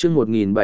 chương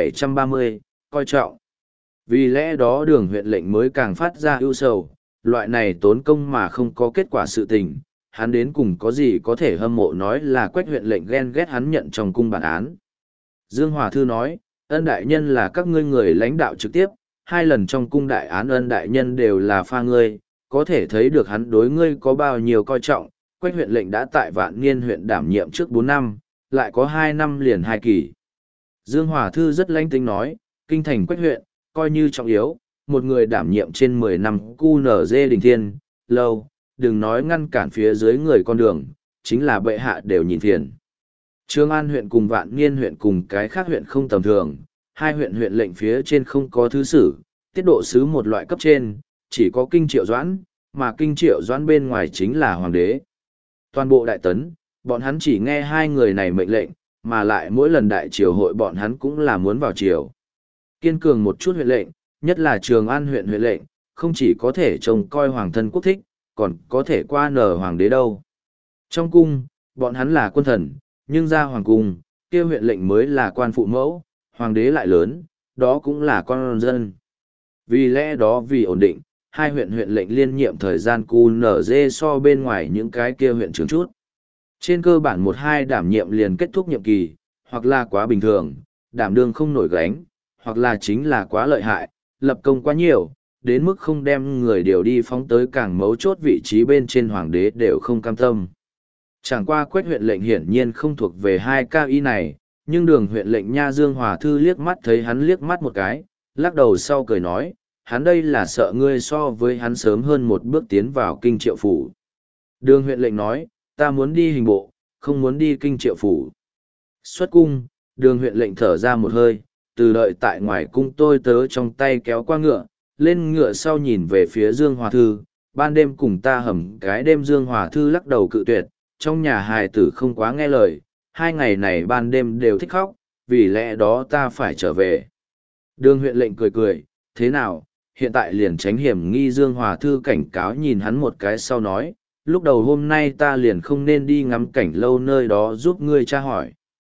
1730, coi trọng. Vì lẽ đó đường huyện lệnh mới càng phát ra ưu sầu, loại này tốn công mà không có kết quả sự tình, hắn đến cùng có gì có thể hâm mộ nói là Quách huyện lệnh ghen ghét hắn nhận trong cung bản án. Dương Hòa Thư nói, ân đại nhân là các ngươi người lãnh đạo trực tiếp, 2 lần trong cung đại án ân đại nhân đều là pha ngươi, có thể thấy được hắn đối ngươi có bao nhiêu coi trọng. Quách huyện lệnh đã tại Vạn Niên huyện đảm nhiệm trước 4 năm, lại có 2 năm liền 2 kỳ. Dương Hòa Thư rất lãnh tính nói, kinh thành Quách huyện, coi như trọng yếu, một người đảm nhiệm trên 10 năm QNZ đình thiên, lâu, đừng nói ngăn cản phía dưới người con đường, chính là bệ hạ đều nhìn phiền. Trường An huyện cùng Vạn Niên huyện cùng cái khác huyện không tầm thường, 2 huyện huyện lệnh phía trên không có thứ sử, tiết độ sứ một loại cấp trên, chỉ có Kinh Triệu Doãn, mà Kinh Triệu Doãn bên ngoài chính là hoàng đế. Toàn bộ đại tấn, bọn hắn chỉ nghe 2 người này mệnh lệnh, mà lại mỗi lần đại triều hội bọn hắn cũng là muốn vào triều. Kiên cường một chút huyện lệnh, nhất là Trường An huyện huyện lệnh, không chỉ có thể trông coi hoàng thân quốc thích, còn có thể qua nở hoàng đế đâu. Trong cung, bọn hắn là quân thần, nhưng ra hoàng cung, kia huyện lệnh mới là quan phụ mẫu, hoàng đế lại lớn, đó cũng là con dân. Vì lẽ đó vì ổn định, 2 huyện huyện lệnh liên nhiệm thời gian QNZ so bên ngoài những cái kia huyện trưởng chút. Trên cơ bản 1-2 đảm nhiệm liền kết thúc nhiệm kỳ, hoặc là quá bình thường, đảm đương không nổi gánh, hoặc là chính là quá lợi hại, lập công quá nhiều, đến mức không đem người điều đi phóng tới càng mấu chốt vị trí bên trên hoàng đế đều không cam tâm. Chẳng qua Quách huyện lệnh hiển nhiên không thuộc về 2 cao y này, nhưng đường huyện lệnh Nha Dương Hòa Thư liếc mắt thấy hắn liếc mắt một cái, lắc đầu sau cười nói, hắn đây là sợ ngươi so với hắn sớm hơn một bước tiến vào Kinh Triệu Phủ. Đường huyện lệnh nói, ta muốn đi hình bộ, không muốn đi Kinh Triệu Phủ. Xuất cung, đường huyện lệnh thở ra một hơi, từ đợi tại ngoài cung tôi tớ trong tay kéo qua ngựa, lên ngựa sau nhìn về phía Dương Hòa Thư, ban đêm cùng ta hầm cái đêm. Dương Hòa Thư lắc đầu cự tuyệt, trong nhà hài tử không quá nghe lời, 2 ngày này ban đêm đều thích khóc, vì lẽ đó ta phải trở về. Đường huyện lệnh cười cười, thế nào, hiện tại liền tránh hiểm nghi. Dương Hòa Thư cảnh cáo nhìn hắn một cái sau nói, lúc đầu hôm nay ta liền không nên đi ngắm cảnh lâu nơi đó giúp ngươi tra hỏi.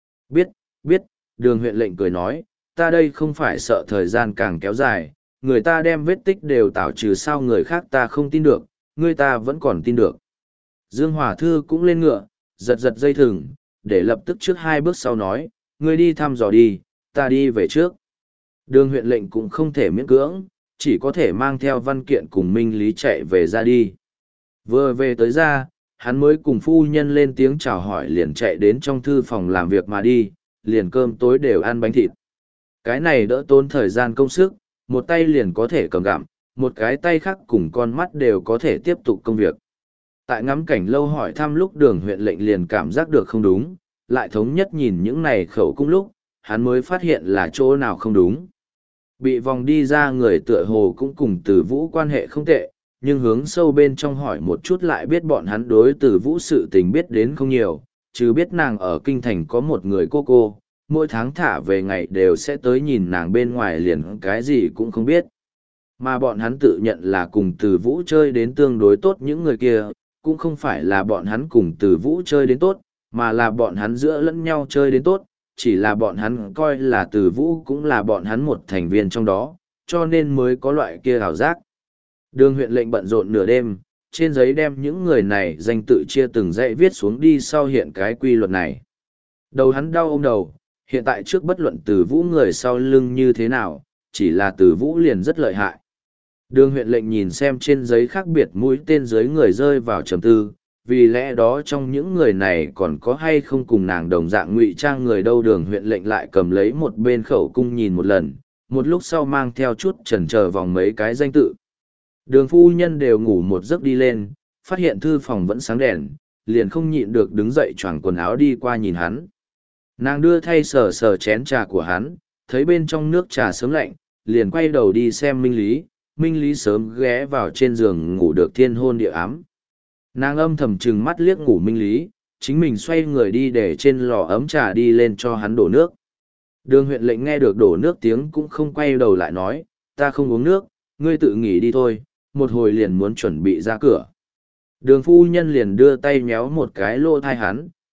Biết, đường huyện lệnh cười nói, ta đây không phải sợ thời gian càng kéo dài, người ta đem vết tích đều tảo trừ sao người khác ta không tin được, ngươi ta vẫn còn tin được. Dương Hòa Thư cũng lên ngựa, giật giật dây thừng, để lập tức trước 2 bước sau nói, ngươi đi thăm dò đi, ta đi về trước. Đường huyện lệnh cũng không thể miễn cưỡng, chỉ có thể mang theo văn kiện cùng minh lý chạy về ra đi. Vừa về tới ra, hắn mới cùng phu nhân lên tiếng chào hỏi liền chạy đến trong thư phòng làm việc mà đi, liền cơm tối đều ăn bánh thịt. Cái này đỡ tốn thời gian công sức, một tay liền có thể cầm gặm, một cái tay khác cùng con mắt đều có thể tiếp tục công việc. Tại ngắm cảnh lâu hỏi thăm lúc đường huyện lệnh liền cảm giác được không đúng, lại thống nhất nhìn những này khẩu cung lúc, hắn mới phát hiện là chỗ nào không đúng. Bị vòng đi ra người tựa hồ cũng cùng Từ Vũ quan hệ không tệ, nhưng hướng sâu bên trong hỏi một chút lại biết bọn hắn đối Từ Vũ sự tình biết đến không nhiều, chứ biết nàng ở kinh thành có một người cô, mỗi tháng thả về ngày đều sẽ tới nhìn nàng bên ngoài liền cái gì cũng không biết. Mà bọn hắn tự nhận là cùng Từ Vũ chơi đến tương đối tốt những người kia, cũng không phải là bọn hắn cùng Từ Vũ chơi đến tốt, mà là bọn hắn giữa lẫn nhau chơi đến tốt, chỉ là bọn hắn coi là Từ Vũ cũng là bọn hắn một thành viên trong đó, cho nên mới có loại kia ảo giác. Đường huyện lệnh bận rộn nửa đêm, trên giấy đem những người này danh tự chia từng dãy viết xuống đi sau hiện cái quy luật này. Đầu hắn đau ôm đầu, hiện tại trước bất luận Từ Vũ người sau lưng như thế nào, chỉ là Từ Vũ liền rất lợi hại. Đường huyện lệnh nhìn xem trên giấy khác biệt mũi tên dưới người rơi vào trầm tư, vì lẽ đó trong những người này còn có hay không cùng nàng đồng dạng ngụy trang người đâu. Đường huyện lệnh lại cầm lấy một bên khẩu cung nhìn một lần, một lúc sau mang theo chút chần chờ vòng mấy cái danh tự. Đường phu nhân đều ngủ một giấc đi lên, phát hiện thư phòng vẫn sáng đèn, liền không nhịn được đứng dậy choàng quần áo đi qua nhìn hắn. Nàng đưa thay sờ sờ chén trà của hắn, thấy bên trong nước trà sớm lạnh, liền quay đầu đi xem Minh Lý. Minh Lý sớm ghé vào trên giường ngủ được thiên hôn địa ám. Nàng âm thầm trừng mắt liếc ngủ Minh Lý, chính mình xoay người đi để trên lò ấm trà đi lên cho hắn đổ nước. Đường huyện lệnh nghe được đổ nước tiếng cũng không quay đầu lại nói, ta không uống nước, ngươi tự nghỉ đi thôi, một hồi liền muốn chuẩn bị ra cửa. Đường phu nhân liền đưa tay méo một cái lô thai hắn,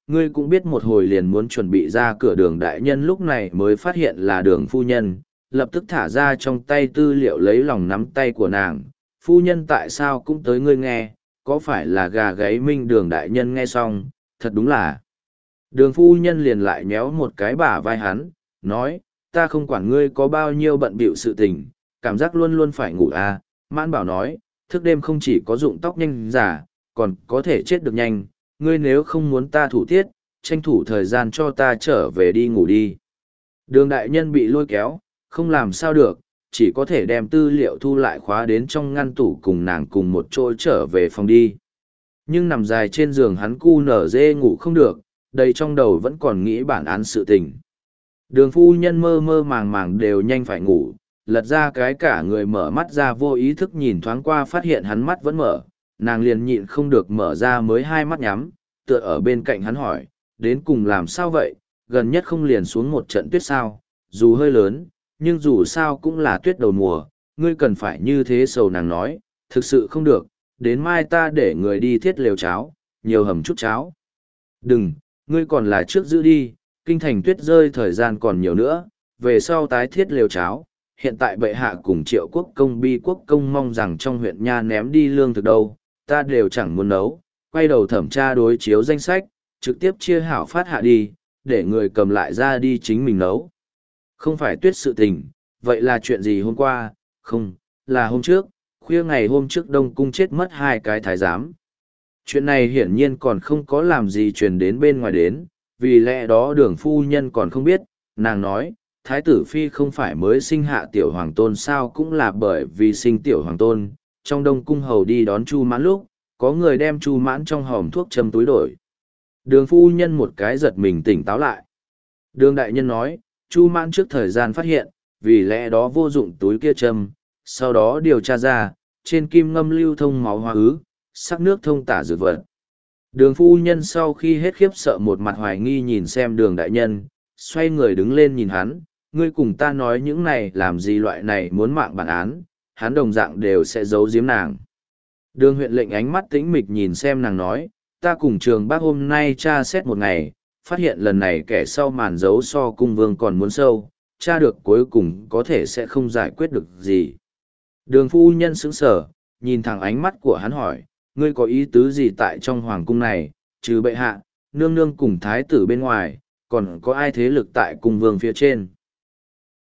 ngươi cũng biết một hồi liền muốn chuẩn bị ra cửa. Đường đại nhân lúc này mới phát hiện là Đường phu nhân, lập tức thả ra trong tay tư liệu lấy lòng nắm tay của nàng. Phu nhân tại sao cũng tới ngươi nghe, có phải là gà gáy minh? Đường đại nhân nghe xong, thật đúng là. Đường phu nhân liền lại nhéo một cái bả vai hắn, nói, ta không quản ngươi có bao nhiêu bận bịu sự tình, cảm giác luôn luôn phải ngủ à. Mãn Bảo nói, thức đêm không chỉ có rụng tóc nhanh giả, còn có thể chết được nhanh, ngươi nếu không muốn ta thủ tiết, tranh thủ thời gian cho ta trở về đi ngủ đi. Đường đại nhân bị lôi kéo, không làm sao được, chỉ có thể đem tư liệu thu lại khóa đến trong ngăn tủ cùng nàng cùng một chỗ trở về phòng đi. Nhưng nằm dài trên giường hắn cu nở dê ngủ không được, đầy trong đầu vẫn còn nghĩ bản án sự tình. Đường phu nhân mơ mơ màng màng đều nhanh phải ngủ, lật ra cái cả người mở mắt ra, vô ý thức nhìn thoáng qua phát hiện hắn mắt vẫn mở, nàng liền nhịn không được mở ra mới hai mắt nhắm, tựa ở bên cạnh hắn hỏi, đến cùng làm sao vậy, gần nhất không liền xuống một trận tuyết sao, dù hơi lớn, nhưng dù sao cũng là tuyết đầu mùa, ngươi cần phải như thế. Sầu nàng nói, thực sự không được, đến mai ta để người đi thiết lều cháo, nhiều hầm chút cháo. Đừng, ngươi còn là trước giữ đi, kinh thành tuyết rơi thời gian còn nhiều nữa, về sau tái thiết lều cháo. Hiện tại bệ hạ cùng Triệu quốc công Bi quốc công mong rằng trong huyện nha ném đi lương thực đâu, ta đều chẳng muốn nấu, quay đầu thẩm tra đối chiếu danh sách, trực tiếp chia hảo phát hạ đi, để người cầm lại ra đi chính mình nấu. Không phải tuyết sự tình, vậy là chuyện gì hôm qua? Không, là hôm trước, khuya ngày hôm trước Đông Cung chết mất 2 cái thái giám. Chuyện này hiển nhiên còn không có làm gì truyền đến bên ngoài đến, vì lẽ đó Đường phu nhân còn không biết. Nàng nói, thái tử phi không phải mới sinh hạ tiểu hoàng tôn sao, cũng là bởi vì sinh tiểu hoàng tôn, trong Đông Cung hầu đi đón Chu Mãn lúc, có người đem Chu Mãn trong hòm thuốc châm túi đổi. Đường phu nhân một cái giật mình tỉnh táo lại. Đường đại nhân nói, Chu Mãn trước thời gian phát hiện, vì lẽ đó vô dụng túi kia châm, sau đó điều tra ra, trên kim ngâm lưu thông máu hóa ứ, sắc nước thông tả dược vật. Đường phu nhân sau khi hết khiếp sợ một mặt hoài nghi nhìn xem đường đại nhân, xoay người đứng lên nhìn hắn, ngươi cùng ta nói những này làm gì, loại này muốn mạng bản án, hắn đồng dạng đều sẽ giấu giếm nàng. Đường huyện lệnh ánh mắt tĩnh mịch nhìn xem nàng nói, ta cùng Trường Bác hôm nay tra xét một ngày, phát hiện lần này kẻ sau màn giấu so cung vương còn muốn sâu, tra được cuối cùng có thể sẽ không giải quyết được gì. Đường phu nhân sững sờ, nhìn thẳng ánh mắt của hắn hỏi, ngươi có ý tứ gì tại trong hoàng cung này, trừ bệ hạ, nương nương cùng thái tử bên ngoài, còn có ai thế lực tại cung vương phía trên?